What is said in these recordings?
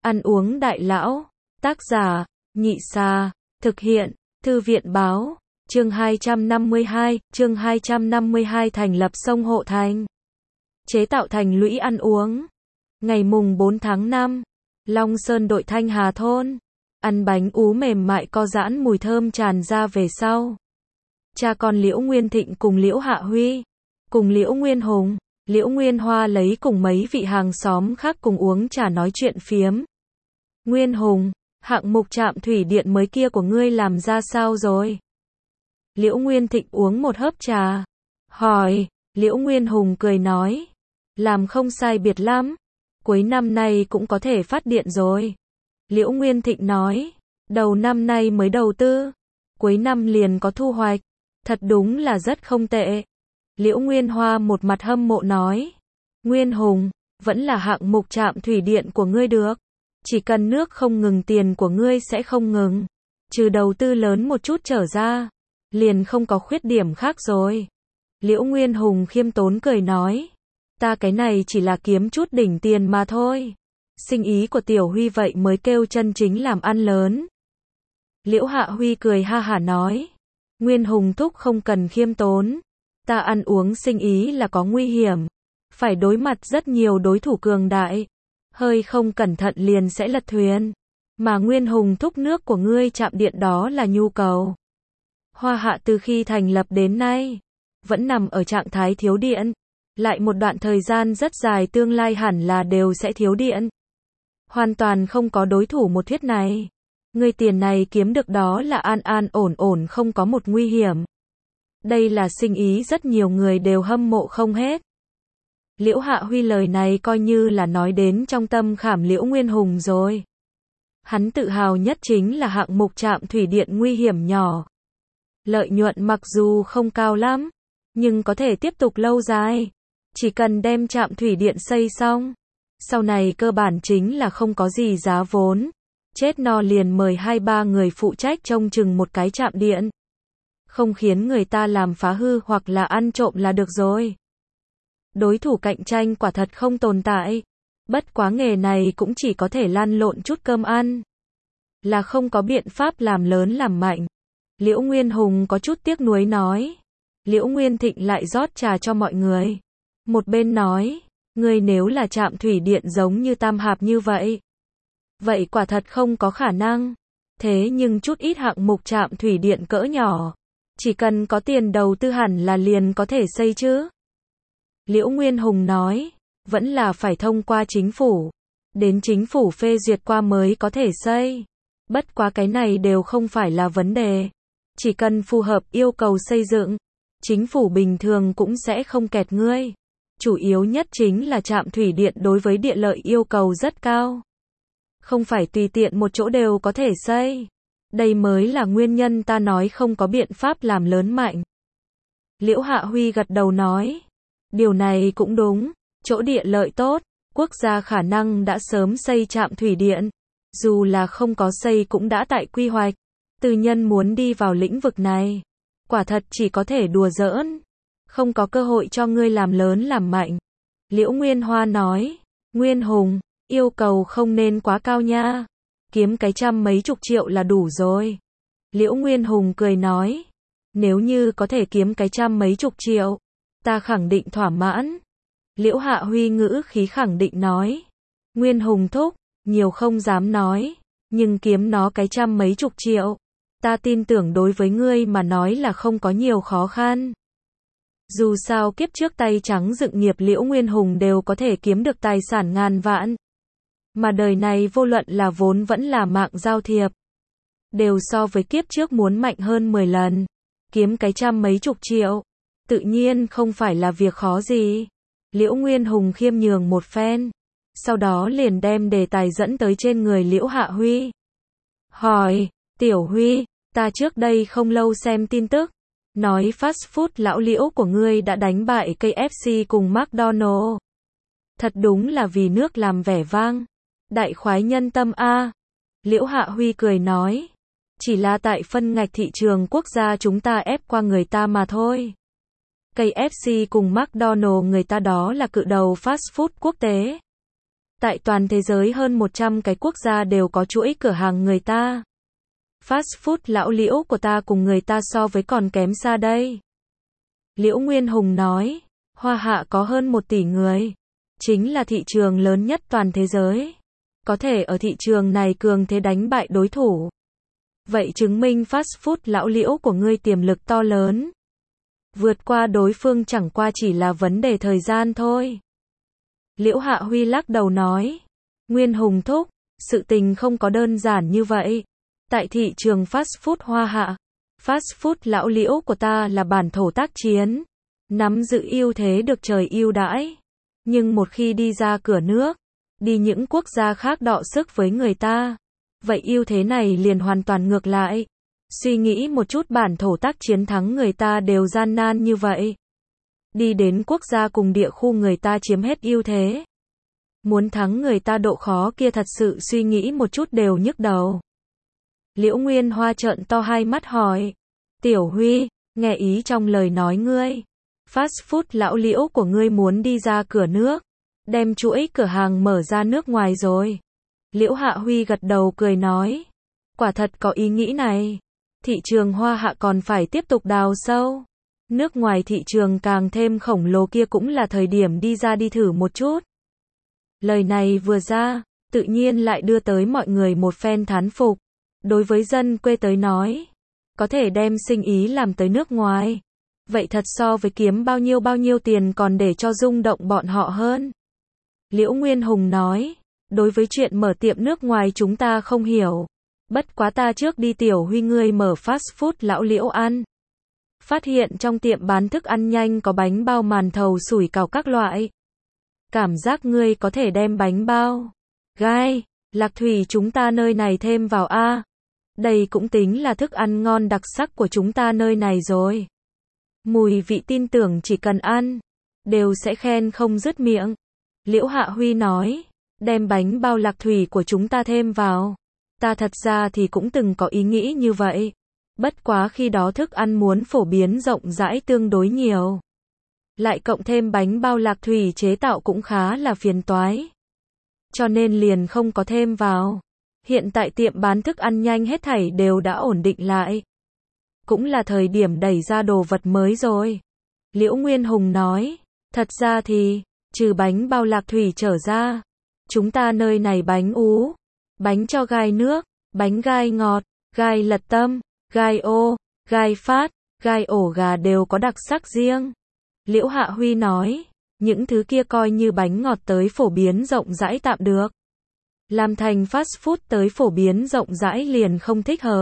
Ăn uống đại lão. Tác giả, Nhị Xà. Thực hiện, Thư viện báo. Chương 252 thành lập sông Hộ Thành. Chế tạo thành lũy ăn uống. Ngày mùng 4 tháng 5, Long Sơn đội Thanh Hà thôn. Ăn bánh ú mềm mại co giãn mùi thơm tràn ra về sau. Cha con Liễu Nguyên Thịnh cùng Liễu Hạ Huy, cùng Liễu Nguyên Hùng, Liễu Nguyên Hoa lấy cùng mấy vị hàng xóm khác cùng uống trà nói chuyện phiếm. Nguyên Hùng, hạng mục trạm thủy điện mới kia của ngươi làm ra sao rồi? Liễu Nguyên Thịnh uống một hớp trà, hỏi. Liễu Nguyên Hùng cười nói, làm không sai biệt lắm, cuối năm nay cũng có thể phát điện rồi. Liễu Nguyên Thịnh nói, đầu năm nay mới đầu tư, cuối năm liền có thu hoạch, thật đúng là rất không tệ. Liễu Nguyên Hoa một mặt hâm mộ nói, Nguyên Hùng, vẫn là hạng mục trạm thủy điện của ngươi được, chỉ cần nước không ngừng tiền của ngươi sẽ không ngừng, trừ đầu tư lớn một chút trở ra, liền không có khuyết điểm khác rồi. Liễu Nguyên Hùng khiêm tốn cười nói, ta cái này chỉ là kiếm chút đỉnh tiền mà thôi. Sinh ý của Tiểu Huy vậy mới kêu chân chính làm ăn lớn. Liễu Hạ Huy cười ha hả nói, Nguyên Hùng thúc không cần khiêm tốn, ta ăn uống sinh ý là có nguy hiểm, phải đối mặt rất nhiều đối thủ cường đại, hơi không cẩn thận liền sẽ lật thuyền, mà Nguyên Hùng thúc nước của ngươi chạm điện đó là nhu cầu. Hoa Hạ từ khi thành lập đến nay, vẫn nằm ở trạng thái thiếu điện, lại một đoạn thời gian rất dài tương lai hẳn là đều sẽ thiếu điện. Hoàn toàn không có đối thủ một thuyết này. Ngươi tiền này kiếm được đó là an an ổn ổn không có một nguy hiểm. Đây là sinh ý rất nhiều người đều hâm mộ không hết. Liễu Hạ Huy lời này coi như là nói đến trong tâm khảm Liễu Nguyên Hùng rồi. Hắn tự hào nhất chính là hạng mục trạm thủy điện nguy hiểm nhỏ. Lợi nhuận mặc dù không cao lắm, nhưng có thể tiếp tục lâu dài. Chỉ cần đem trạm thủy điện xây xong, sau này cơ bản chính là không có gì giá vốn. Chết no liền mời 2-3 người phụ trách trông chừng một cái trạm điện. Không khiến người ta làm phá hư hoặc là ăn trộm là được rồi. Đối thủ cạnh tranh quả thật không tồn tại. Bất quá nghề này cũng chỉ có thể lăn lộn chút cơm ăn. Là không có biện pháp làm lớn làm mạnh. Liễu Nguyên Hùng có chút tiếc nuối nói. Liễu Nguyên Thịnh lại rót trà cho mọi người. Một bên nói, ngươi nếu là trạm thủy điện giống như Tam Hạp như vậy, vậy quả thật không có khả năng. Thế nhưng chút ít hạng mục trạm thủy điện cỡ nhỏ, chỉ cần có tiền đầu tư hẳn là liền có thể xây chứ. Liễu Nguyên Hùng nói, vẫn là phải thông qua chính phủ, đến chính phủ phê duyệt qua mới có thể xây. Bất quá cái này đều không phải là vấn đề. Chỉ cần phù hợp yêu cầu xây dựng, chính phủ bình thường cũng sẽ không kẹt ngươi. Chủ yếu nhất chính là trạm thủy điện đối với địa lợi yêu cầu rất cao. Không phải tùy tiện một chỗ đều có thể xây. Đây mới là nguyên nhân ta nói không có biện pháp làm lớn mạnh. Liễu Hạ Huy gật đầu nói. Điều này cũng đúng. Chỗ địa lợi tốt, quốc gia khả năng đã sớm xây trạm thủy điện. Dù là không có xây cũng đã tại quy hoạch. Tư nhân muốn đi vào lĩnh vực này, quả thật chỉ có thể đùa giỡn. Không có cơ hội cho ngươi làm lớn làm mạnh. Liễu Nguyên Hoa nói. Nguyên Hùng, yêu cầu không nên quá cao nha. Kiếm cái trăm mấy chục triệu là đủ rồi. Liễu Nguyên Hùng cười nói. Nếu như có thể kiếm cái trăm mấy chục triệu, ta khẳng định thỏa mãn. Liễu Hạ Huy ngữ khí khẳng định nói. Nguyên Hùng thúc, nhiều không dám nói, nhưng kiếm nó cái trăm mấy chục triệu, ta tin tưởng đối với ngươi mà nói là không có nhiều khó khăn. Dù sao kiếp trước tay trắng dựng nghiệp Liễu Nguyên Hùng đều có thể kiếm được tài sản ngàn vạn. Mà đời này vô luận là vốn vẫn là mạng giao thiệp, đều so với kiếp trước muốn mạnh hơn 10 lần. Kiếm cái trăm mấy chục triệu, tự nhiên không phải là việc khó gì. Liễu Nguyên Hùng khiêm nhường một phen, sau đó liền đem đề tài dẫn tới trên người Liễu Hạ Huy. Hỏi, Tiểu Huy, ta trước đây không lâu xem tin tức, nói fast food lão Liễu của ngươi đã đánh bại KFC cùng McDonald. Thật đúng là vì nước làm vẻ vang. Đại khoái nhân tâm a. Liễu Hạ Huy cười nói. Chỉ là tại phân ngạch thị trường quốc gia chúng ta ép qua người ta mà thôi. KFC cùng McDonald người ta đó là cự đầu fast food quốc tế. Tại toàn thế giới hơn 100 cái quốc gia đều có chuỗi cửa hàng người ta. Fast food lão Liễu của ta cùng người ta so với còn kém xa đây. Liễu Nguyên Hùng nói, Hoa Hạ có hơn 1 tỷ người. Chính là thị trường lớn nhất toàn thế giới. Có thể ở thị trường này cường thế đánh bại đối thủ. Vậy chứng minh fast food lão Liễu của ngươi tiềm lực to lớn. Vượt qua đối phương chẳng qua chỉ là vấn đề thời gian thôi. Liễu Hạ Huy lắc đầu nói, Nguyên Hùng thúc, sự tình không có đơn giản như vậy. Tại thị trường fast food Hoa Hạ, fast food lão Liễu của ta là bản thổ tác chiến, nắm giữ ưu thế được trời ưu đãi. Nhưng một khi đi ra cửa nước, đi những quốc gia khác đọ sức với người ta, vậy ưu thế này liền hoàn toàn ngược lại. Suy nghĩ một chút, bản thổ tác chiến thắng người ta đều gian nan như vậy. Đi đến quốc gia cùng địa khu người ta chiếm hết ưu thế. Muốn thắng người ta độ khó kia thật sự suy nghĩ một chút đều nhức đầu. Liễu Nguyên Hoa trợn to hai mắt hỏi, Tiểu Huy, nghe ý trong lời nói ngươi. Fast food lão Liễu của ngươi muốn đi ra cửa nước, đem chuỗi cửa hàng mở ra nước ngoài rồi. Liễu Hạ Huy gật đầu cười nói, quả thật có ý nghĩ này. Thị trường Hoa Hạ còn phải tiếp tục đào sâu. Nước ngoài thị trường càng thêm khổng lồ kia cũng là thời điểm đi ra đi thử một chút. Lời này vừa ra, tự nhiên lại đưa tới mọi người một phen thán phục. Đối với dân quê tới nói, có thể đem sinh ý làm tới nước ngoài. Vậy thật so với kiếm bao nhiêu tiền còn để cho rung động bọn họ hơn. Liễu Nguyên Hùng nói, đối với chuyện mở tiệm nước ngoài chúng ta không hiểu. Bất quá ta trước đi Tiểu Huy ngươi mở fast food lão Liễu ăn. Phát hiện trong tiệm bán thức ăn nhanh có bánh bao màn thầu sủi cảo các loại. Cảm giác ngươi có thể đem bánh bao, gai, lạc thủy chúng ta nơi này thêm vào a. Đây cũng tính là thức ăn ngon đặc sắc của chúng ta nơi này rồi. Mùi vị tin tưởng chỉ cần ăn, đều sẽ khen không dứt miệng. Liễu Hạ Huy nói, đem bánh bao lạc thủy của chúng ta thêm vào. Ta thật ra thì cũng từng có ý nghĩ như vậy. Bất quá khi đó thức ăn muốn phổ biến rộng rãi tương đối nhiều. Lại cộng thêm bánh bao lạc thủy chế tạo cũng khá là phiền toái. Cho nên liền không có thêm vào. Hiện tại tiệm bán thức ăn nhanh hết thảy đều đã ổn định lại. Cũng là thời điểm đẩy ra đồ vật mới rồi. Liễu Nguyên Hùng nói, thật ra thì, trừ bánh bao lạc thủy trở ra, chúng ta nơi này bánh ú, bánh cho gai nước, bánh gai ngọt, gai lật tâm, gai ô, gai phát, gai ổ gà đều có đặc sắc riêng. Liễu Hạ Huy nói, những thứ kia coi như bánh ngọt tới phổ biến rộng rãi tạm được. Làm thành fast food tới phổ biến rộng rãi liền không thích hợp.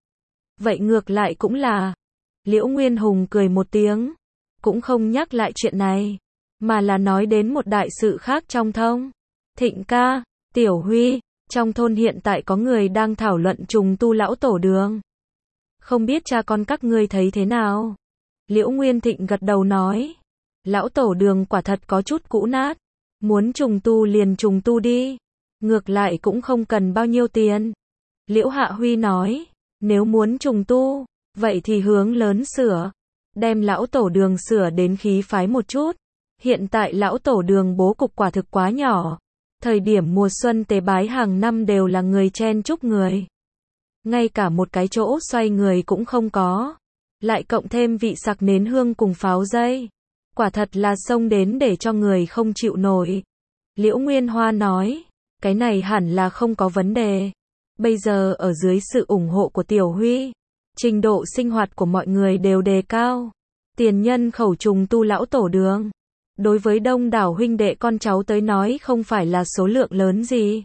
Vậy ngược lại cũng là. Liễu Nguyên Hùng cười một tiếng, cũng không nhắc lại chuyện này, mà là nói đến một đại sự khác trong thông. Thịnh ca, Tiểu Huy, trong thôn hiện tại có người đang thảo luận trùng tu lão tổ đường. Không biết cha con các ngươi thấy thế nào? Liễu Nguyên Thịnh gật đầu nói, lão tổ đường quả thật có chút cũ nát, muốn trùng tu liền trùng tu đi, ngược lại cũng không cần bao nhiêu tiền. Liễu Hạ Huy nói, nếu muốn trùng tu, vậy thì hướng lớn sửa, đem lão tổ đường sửa đến khí phái một chút. Hiện tại lão tổ đường bố cục quả thực quá nhỏ. Thời điểm mùa xuân tế bái hàng năm đều là người chen chúc người. Ngay cả một cái chỗ xoay người cũng không có. Lại cộng thêm vị sặc nến hương cùng pháo dây. Quả thật là xông đến để cho người không chịu nổi. Liễu Nguyên Hoa nói, cái này hẳn là không có vấn đề. Bây giờ ở dưới sự ủng hộ của Tiểu Huy, trình độ sinh hoạt của mọi người đều đề cao. Tiền nhân khẩu trùng tu lão tổ đường. Đối với đông đảo huynh đệ con cháu tới nói không phải là số lượng lớn gì.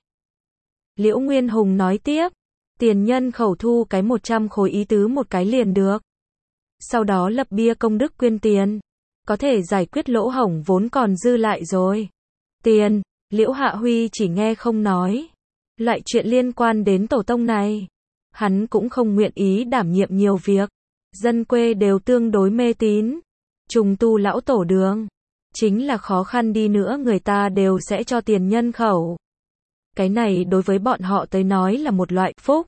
Liễu Nguyên Hùng nói tiếp, tiền nhân khẩu thu cái 100 khối ý tứ một cái liền được. Sau đó lập bia công đức quyên tiền. Có thể giải quyết lỗ hổng vốn còn dư lại rồi. Tiền, Liễu Hạ Huy chỉ nghe không nói. Loại chuyện liên quan đến tổ tông này, hắn cũng không nguyện ý đảm nhiệm nhiều việc. Dân quê đều tương đối mê tín. Trùng tu lão tổ đường, chính là khó khăn đi nữa người ta đều sẽ cho tiền nhân khẩu. Cái này đối với bọn họ tới nói là một loại phúc.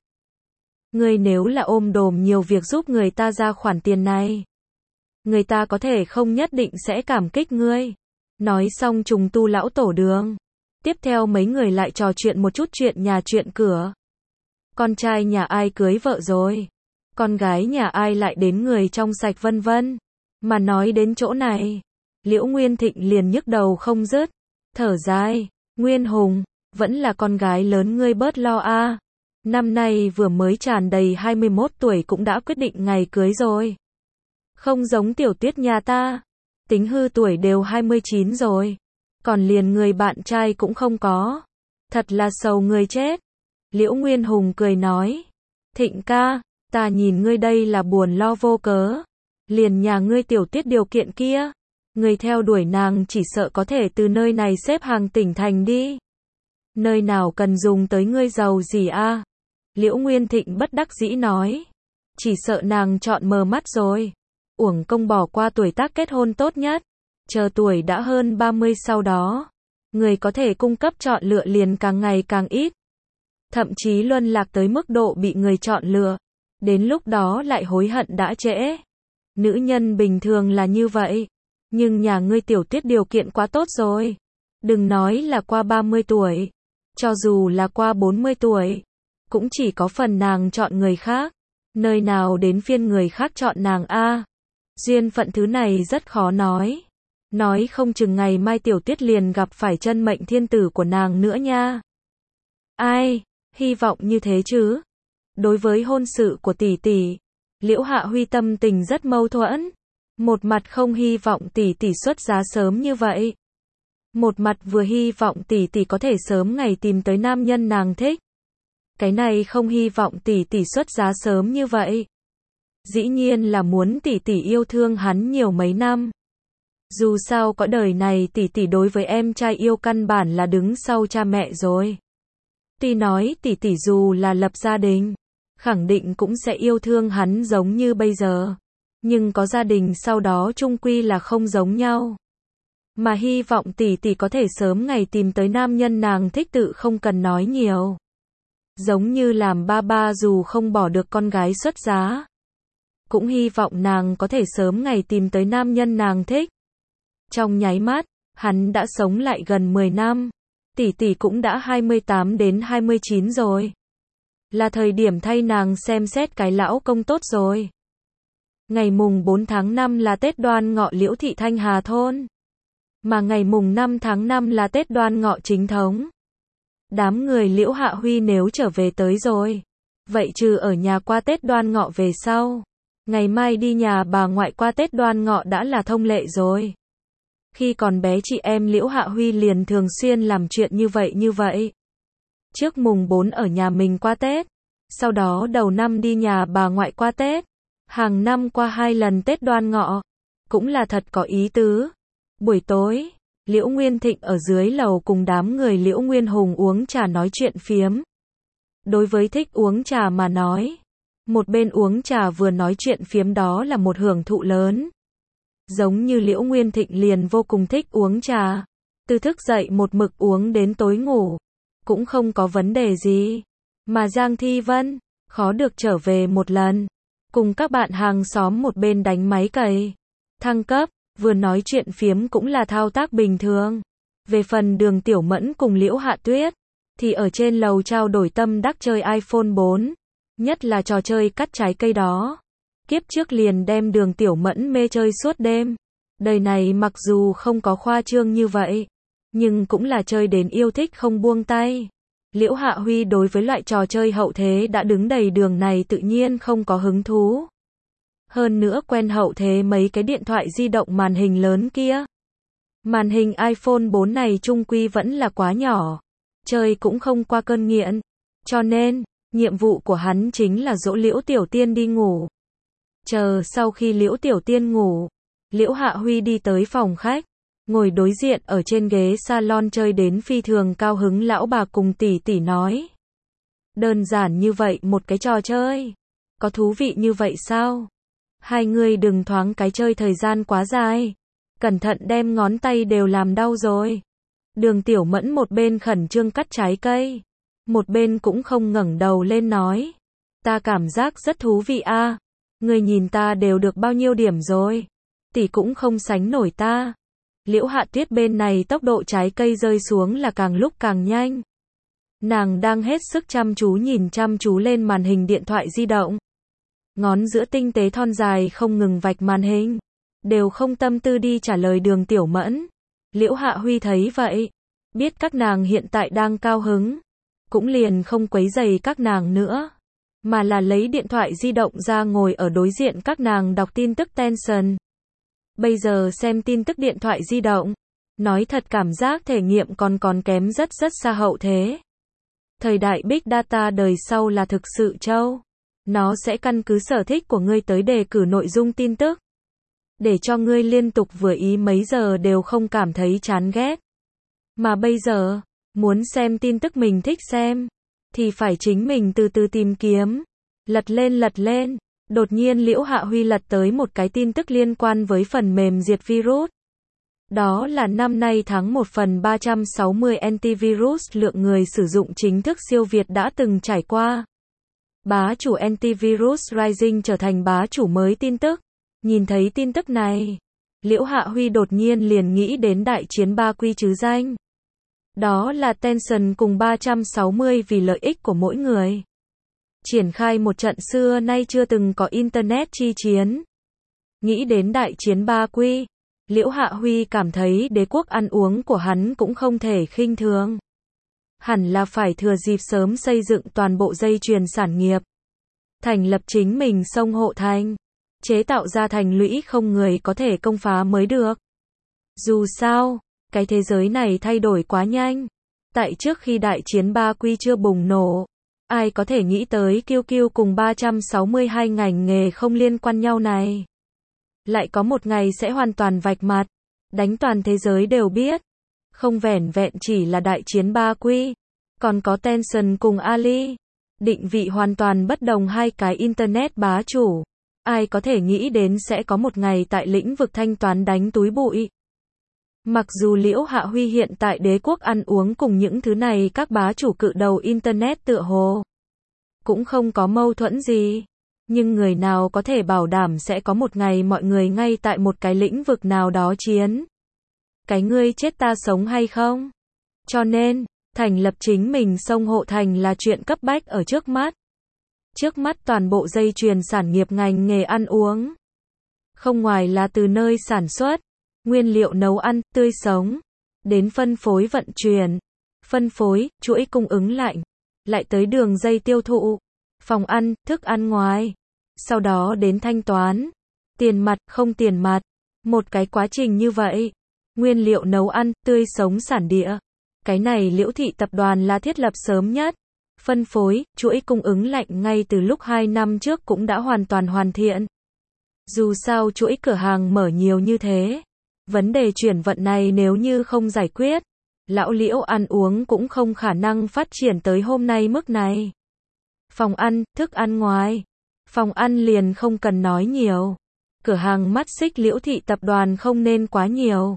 Ngươi nếu là ôm đồm nhiều việc giúp người ta ra khoản tiền này, người ta có thể không nhất định sẽ cảm kích ngươi. Nói xong trùng tu lão tổ đường, Tiếp theo mấy người lại trò chuyện một chút chuyện nhà chuyện cửa. Con trai nhà ai cưới vợ rồi? Con gái nhà ai lại đến người trong sạch vân vân. Mà nói đến chỗ này, Liễu Nguyên Thịnh liền nhức đầu không dứt. Thở dài, Nguyên Hùng, vẫn là con gái lớn ngươi bớt lo a. Năm nay vừa mới tròn đầy 21 tuổi cũng đã quyết định ngày cưới rồi. Không giống Tiểu Tuyết nhà ta, tính hư tuổi đều 29 rồi, còn liền người bạn trai cũng không có. Thật là sầu người chết. Liễu Nguyên Hùng cười nói, Thịnh ca, ta nhìn ngươi đây là buồn lo vô cớ. Liền nhà ngươi Tiểu Tuyết điều kiện kia, ngươi theo đuổi nàng chỉ sợ có thể từ nơi này xếp hàng tỉnh thành đi. Nơi nào cần dùng tới ngươi giàu gì a? Liễu Nguyên Thịnh bất đắc dĩ nói, chỉ sợ nàng chọn mờ mắt rồi. Uổng công bỏ qua tuổi tác kết hôn tốt nhất. Chờ tuổi đã hơn 30 sau đó, người có thể cung cấp chọn lựa liền càng ngày càng ít. Thậm chí luân lạc tới mức độ bị người chọn lựa. Đến lúc đó lại hối hận đã trễ. Nữ nhân bình thường là như vậy. Nhưng nhà ngươi Tiểu Tuyết điều kiện quá tốt rồi. Đừng nói là qua 30 tuổi. Cho dù là qua 40 tuổi. Cũng chỉ có phần nàng chọn người khác. Nơi nào đến phiên người khác chọn nàng a? Duyên phận thứ này rất khó nói. Nói không chừng ngày mai Tiểu Tuyết liền gặp phải chân mệnh thiên tử của nàng nữa nha. Ai, hy vọng như thế chứ. Đối với hôn sự của tỷ tỷ, Liễu Hạ Huy tâm tình rất mâu thuẫn. Một mặt không hy vọng tỷ tỷ xuất giá sớm như vậy. Một mặt vừa hy vọng tỷ tỷ có thể sớm ngày tìm tới nam nhân nàng thích. Cái này không hy vọng tỷ tỷ xuất giá sớm như vậy. Dĩ nhiên là muốn tỷ tỷ yêu thương hắn nhiều mấy năm. Dù sao cõi đời này tỷ tỷ đối với em trai yêu căn bản là đứng sau cha mẹ rồi. Tuy nói tỷ tỷ dù là lập gia đình, khẳng định cũng sẽ yêu thương hắn giống như bây giờ. Nhưng có gia đình sau đó chung quy là không giống nhau. Mà hy vọng tỷ tỷ có thể sớm ngày tìm tới nam nhân nàng thích tự không cần nói nhiều. Giống như làm ba ba dù không bỏ được con gái xuất giá. Cũng hy vọng nàng có thể sớm ngày tìm tới nam nhân nàng thích. Trong nháy mắt, hắn đã sống lại gần 10 năm. Tỷ tỷ cũng đã 28 đến 29 rồi. Là thời điểm thay nàng xem xét cái lão công tốt rồi. Ngày mùng 4 tháng 5 là Tết Đoan Ngọ Liễu Thị Thanh Hà thôn. Mà ngày mùng 5 tháng 5 là Tết Đoan Ngọ chính thống. Đám người Liễu Hạ Huy nếu trở về tới rồi. Vậy trừ ở nhà qua Tết Đoan Ngọ về sau. Ngày mai đi nhà bà ngoại qua Tết Đoan Ngọ đã là thông lệ rồi. Khi còn bé chị em Liễu Hạ Huy liền thường xuyên làm chuyện như vậy. Trước mùng 4 ở nhà mình qua Tết. Sau đó đầu năm đi nhà bà ngoại qua Tết. Hàng năm qua 2 lần Tết Đoan Ngọ. Cũng là thật có ý tứ. Buổi tối, Liễu Nguyên Thịnh ở dưới lầu cùng đám người Liễu Nguyên Hùng uống trà nói chuyện phiếm. Đối với thích uống trà mà nói, một bên uống trà vừa nói chuyện phiếm đó là một hưởng thụ lớn. Giống như Liễu Nguyên Thịnh liền vô cùng thích uống trà. Từ thức dậy một mực uống đến tối ngủ. Cũng không có vấn đề gì. Mà Giang Thi Vân, khó được trở về một lần. Cùng các bạn hàng xóm một bên đánh máy cày. Thăng cấp, vừa nói chuyện phiếm cũng là thao tác bình thường. Về phần Đường Tiểu Mẫn cùng Liễu Hạ Tuyết, thì ở trên lầu trao đổi tâm đắc chơi iPhone 4. Nhất là trò chơi cắt trái cây đó. Kiếp trước liền đem Đường Tiểu Mẫn mê chơi suốt đêm. Đời này mặc dù không có khoa trương như vậy, nhưng cũng là chơi đến yêu thích không buông tay. Liễu Hạ Huy đối với loại trò chơi hậu thế đã đứng đầy đường này tự nhiên không có hứng thú. Hơn nữa quen hậu thế mấy cái điện thoại di động màn hình lớn kia. Màn hình iPhone 4 này chung quy vẫn là quá nhỏ. Chơi cũng không qua cơn nghiện. Cho nên, nhiệm vụ của hắn chính là dỗ Liễu Tiểu Tiên đi ngủ. Chờ sau khi Liễu Tiểu Tiên ngủ, Liễu Hạ Huy đi tới phòng khách, ngồi đối diện ở trên ghế salon chơi đến phi thường cao hứng. Lão bà cùng tỷ tỷ nói. Đơn giản như vậy một cái trò chơi. Có thú vị như vậy sao? Hai người đừng thoáng cái chơi thời gian quá dài. Cẩn thận đem ngón tay đều làm đau rồi. Đường Tiểu Mẫn một bên khẩn trương cắt trái cây. Một bên cũng không ngẩng đầu lên nói. Ta cảm giác rất thú vị a. Người nhìn ta đều được bao nhiêu điểm rồi. Tỷ cũng không sánh nổi ta. Liễu Hạ Tuyết bên này tốc độ trái cây rơi xuống là càng lúc càng nhanh. Nàng đang hết sức nhìn chăm chú lên màn hình điện thoại di động. Ngón giữa tinh tế thon dài không ngừng vạch màn hình. Đều không tâm tư đi trả lời Đường Tiểu Mẫn. Liễu Hạ Huy thấy vậy. Biết các nàng hiện tại đang cao hứng. Cũng liền không quấy rầy các nàng nữa. Mà là lấy điện thoại di động ra ngồi ở đối diện các nàng đọc tin tức Tension. Bây giờ xem tin tức điện thoại di động. Nói thật cảm giác thể nghiệm còn kém rất xa hậu thế. Thời đại Big Data đời sau là thực sự trâu. Nó sẽ căn cứ sở thích của ngươi tới đề cử nội dung tin tức. Để cho ngươi liên tục vừa ý mấy giờ đều không cảm thấy chán ghét. Mà bây giờ, muốn xem tin tức mình thích xem, thì phải chính mình từ từ tìm kiếm. Lật lên. Đột nhiên Liễu Hạ Huy lật tới một cái tin tức liên quan với phần mềm diệt virus. Đó là năm nay tháng 1 phần 360 antivirus lượng người sử dụng chính thức siêu việt đã từng trải qua. Bá chủ antivirus Rising trở thành bá chủ mới tin tức. Nhìn thấy tin tức này, Liễu Hạ Huy đột nhiên liền nghĩ đến đại chiến 3 quy chứ danh. Đó là Tension cùng 360 vì lợi ích của mỗi người. Triển khai một trận xưa nay chưa từng có Internet chi chiến. Nghĩ đến đại chiến 3 quy, Liễu Hạ Huy cảm thấy đế quốc ăn uống của hắn cũng không thể khinh thường. Hẳn là phải thừa dịp sớm xây dựng toàn bộ dây chuyền sản nghiệp. Thành lập chính mình sông hộ thành. Chế tạo ra thành lũy không người có thể công phá mới được. Dù sao, cái thế giới này thay đổi quá nhanh. Tại trước khi đại chiến 3 quy chưa bùng nổ, ai có thể nghĩ tới QQ cùng 362 ngành nghề không liên quan nhau này. Lại có một ngày sẽ hoàn toàn vạch mặt, đánh toàn thế giới đều biết. Không vẻn vẹn chỉ là đại chiến 3 quy, còn có Tension cùng Ali. Định vị hoàn toàn bất đồng hai cái Internet bá chủ. Ai có thể nghĩ đến sẽ có một ngày tại lĩnh vực thanh toán đánh túi bụi. Mặc dù Liễu Hạ Huy hiện tại đế quốc ăn uống cùng những thứ này các bá chủ cự đầu Internet tựa hồ cũng không có mâu thuẫn gì. Nhưng người nào có thể bảo đảm sẽ có một ngày mọi người ngay tại một cái lĩnh vực nào đó chiến. Cái ngươi chết ta sống hay không? Cho nên, thành lập chính mình sông hộ thành là chuyện cấp bách ở trước mắt. Trước mắt toàn bộ dây chuyền sản nghiệp ngành nghề ăn uống. Không ngoài là từ nơi sản xuất, nguyên liệu nấu ăn, tươi sống, đến phân phối vận chuyển, phân phối, chuỗi cung ứng lạnh, lại tới đường dây tiêu thụ, phòng ăn, thức ăn ngoài, sau đó đến thanh toán, tiền mặt, không tiền mặt, một cái quá trình như vậy. Nguyên liệu nấu ăn, tươi sống sản địa. Cái này Liễu Thị tập đoàn là thiết lập sớm nhất. Phân phối, chuỗi cung ứng lạnh ngay từ lúc 2 năm trước cũng đã hoàn toàn hoàn thiện. Dù sao chuỗi cửa hàng mở nhiều như thế, vấn đề chuyển vận này nếu như không giải quyết, lão Liễu ăn uống cũng không khả năng phát triển tới hôm nay mức này. Phòng ăn, thức ăn ngoài. Phòng ăn liền không cần nói nhiều. Cửa hàng mắt xích Liễu Thị tập đoàn không nên quá nhiều.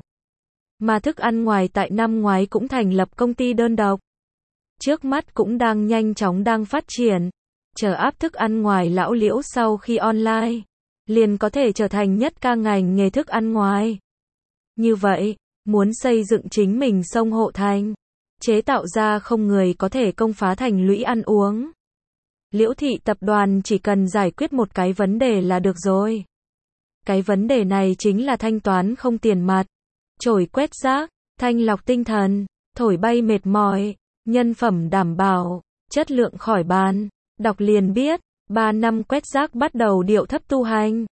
Mà thức ăn ngoài tại năm ngoái cũng thành lập công ty đơn độc. Trước mắt cũng đang nhanh chóng đang phát triển. Chờ áp thức ăn ngoài lão Liễu sau khi online, liền có thể trở thành nhất ca ngành nghề thức ăn ngoài. Như vậy, muốn xây dựng chính mình sông hộ thành, chế tạo ra không người có thể công phá thành lũy ăn uống. Liễu Thị tập đoàn chỉ cần giải quyết một cái vấn đề là được rồi. Cái vấn đề này chính là thanh toán không tiền mặt, trổi quét rác, thanh lọc tinh thần, thổi bay mệt mỏi, nhân phẩm đảm bảo, chất lượng khỏi bàn. Đọc liền biết, 3 năm quét rác bắt đầu điệu thấp tu hành.